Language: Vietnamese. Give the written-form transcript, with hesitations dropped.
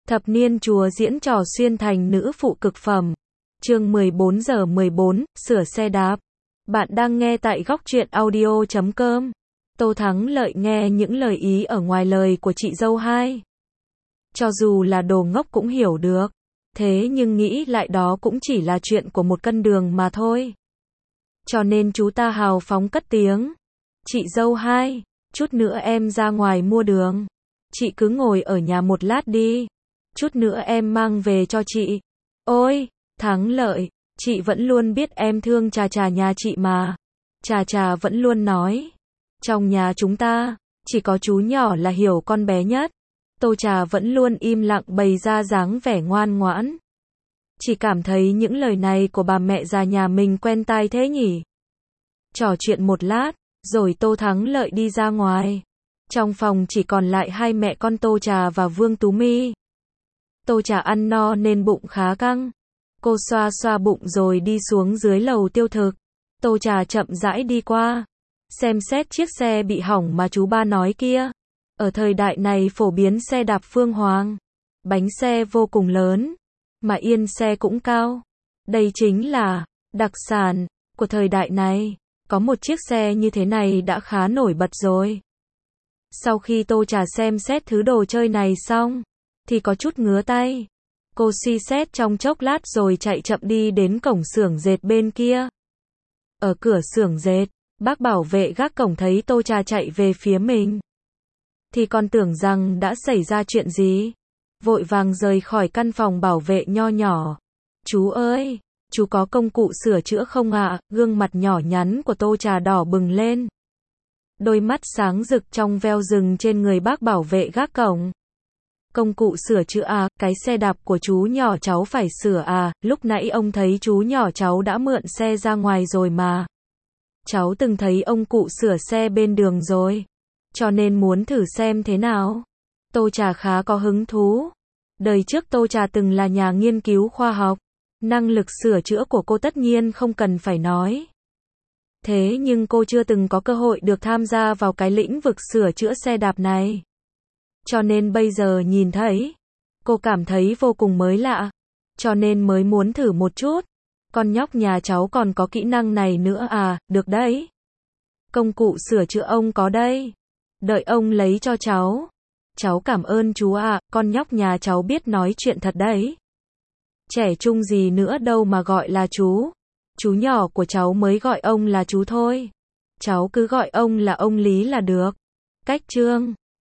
Thập niên chúa diễn trò xuyên thành nữ phụ cực phẩm. Chương 14 giờ 14, sửa xe đạp. Bạn đang nghe tại Góc Truyện Audio.com. Tô Thắng Lợi nghe những lời ý ở ngoài lời của chị dâu hai. Cho dù là đồ ngốc cũng hiểu được. Thế nhưng nghĩ lại đó cũng chỉ là chuyện của một cân đường mà thôi. Cho nên chú ta hào phóng cất tiếng. Chị dâu hai, chút nữa em ra ngoài mua đường. Chị cứ ngồi ở nhà một lát đi. Chút nữa em mang về cho chị. Ôi, Thắng Lợi, chị vẫn luôn biết em thương Trà Trà nhà chị mà. Trà Trà vẫn luôn nói. Trong nhà chúng ta, chỉ có chú nhỏ là hiểu con bé nhất. Tô Trà vẫn luôn im lặng bày ra dáng vẻ ngoan ngoãn. Chỉ cảm thấy những lời này của bà mẹ già nhà mình quen tai thế nhỉ. Trò chuyện một lát, rồi Tô Thắng Lợi đi ra ngoài. Trong phòng chỉ còn lại hai mẹ con Tô Trà và Vương Tú My. Tô Trà ăn no nên bụng khá căng. Cô xoa xoa bụng rồi đi xuống dưới lầu tiêu thực. Tô Trà chậm rãi đi qua. Xem xét chiếc xe bị hỏng mà chú ba nói kia. Ở thời đại này phổ biến xe đạp phương hoàng. Bánh xe vô cùng lớn. Mà yên xe cũng cao. Đây chính là đặc sản của thời đại này. Có một chiếc xe như thế này đã khá nổi bật rồi. Sau khi Tô Trà xem xét thứ đồ chơi này xong, thì có chút ngứa tay. Cô suy xét trong chốc lát rồi chạy chậm đi đến cổng xưởng dệt bên kia. Ở cửa xưởng dệt, bác bảo vệ gác cổng thấy Tô Trà chạy về phía mình. Thì còn tưởng rằng đã xảy ra chuyện gì. Vội vàng rời khỏi căn phòng bảo vệ nho nhỏ. Chú ơi, chú có công cụ sửa chữa không ạ? Gương mặt nhỏ nhắn của Tô Trà đỏ bừng lên. Đôi mắt sáng rực trong veo rừng trên người bác bảo vệ gác cổng. Công cụ sửa chữa à, cái xe đạp của chú nhỏ cháu phải sửa à, lúc nãy ông thấy chú nhỏ cháu đã mượn xe ra ngoài rồi mà. Cháu từng thấy ông cụ sửa xe bên đường rồi, cho nên muốn thử xem thế nào. Tô Trà khá có hứng thú. Đời trước Tô Trà từng là nhà nghiên cứu khoa học, năng lực sửa chữa của cô tất nhiên không cần phải nói. Thế nhưng cô chưa từng có cơ hội được tham gia vào cái lĩnh vực sửa chữa xe đạp này. Cho nên bây giờ nhìn thấy, cô cảm thấy vô cùng mới lạ. Cho nên mới muốn thử một chút. Con nhóc nhà cháu còn có kỹ năng này nữa à, được đấy. Công cụ sửa chữa ông có đây. Đợi ông lấy cho cháu. Cháu cảm ơn chú ạ, con nhóc nhà cháu biết nói chuyện thật đấy. Trẻ trung gì nữa đâu mà gọi là chú. Chú nhỏ của cháu mới gọi ông là chú thôi. Cháu cứ gọi ông là ông Lý là được. Cách chương